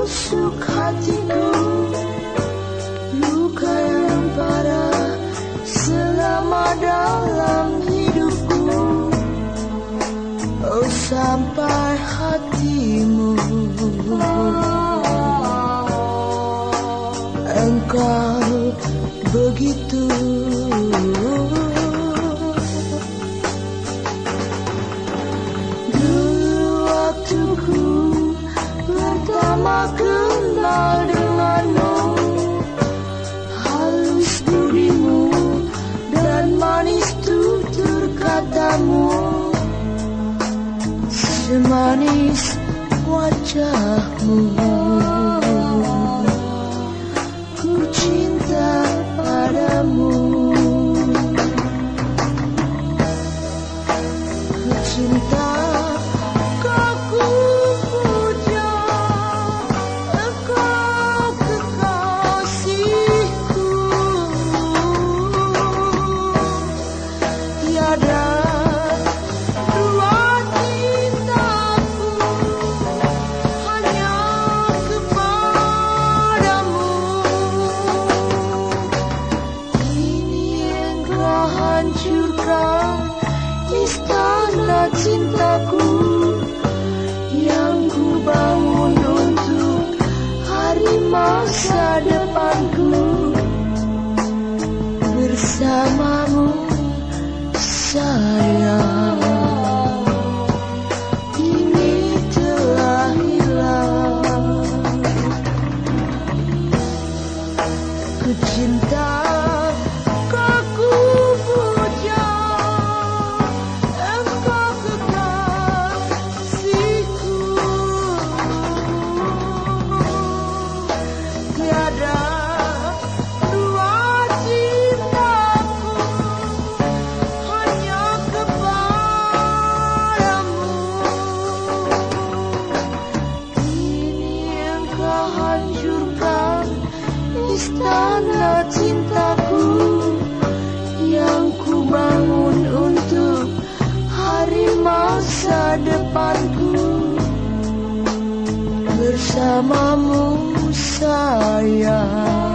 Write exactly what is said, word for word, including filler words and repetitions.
menusuk hatiku, luka yang parah selama dalam hidupku. Oh, sampai hatimu engkau begitu. Dulu waktu ku pertama kenal denganmu, halus budimu dan manis tutur katamu, semanis wajahmu. Ku cinta padamu, ku cinta. Hancurkan istana cintaku yang ku bangun untuk hari masa depanku. Bersamamu sayang, ini telah hilang. Ku cinta istana cintaku yang ku bangun untuk hari masa depanku. Bersamamu sayang.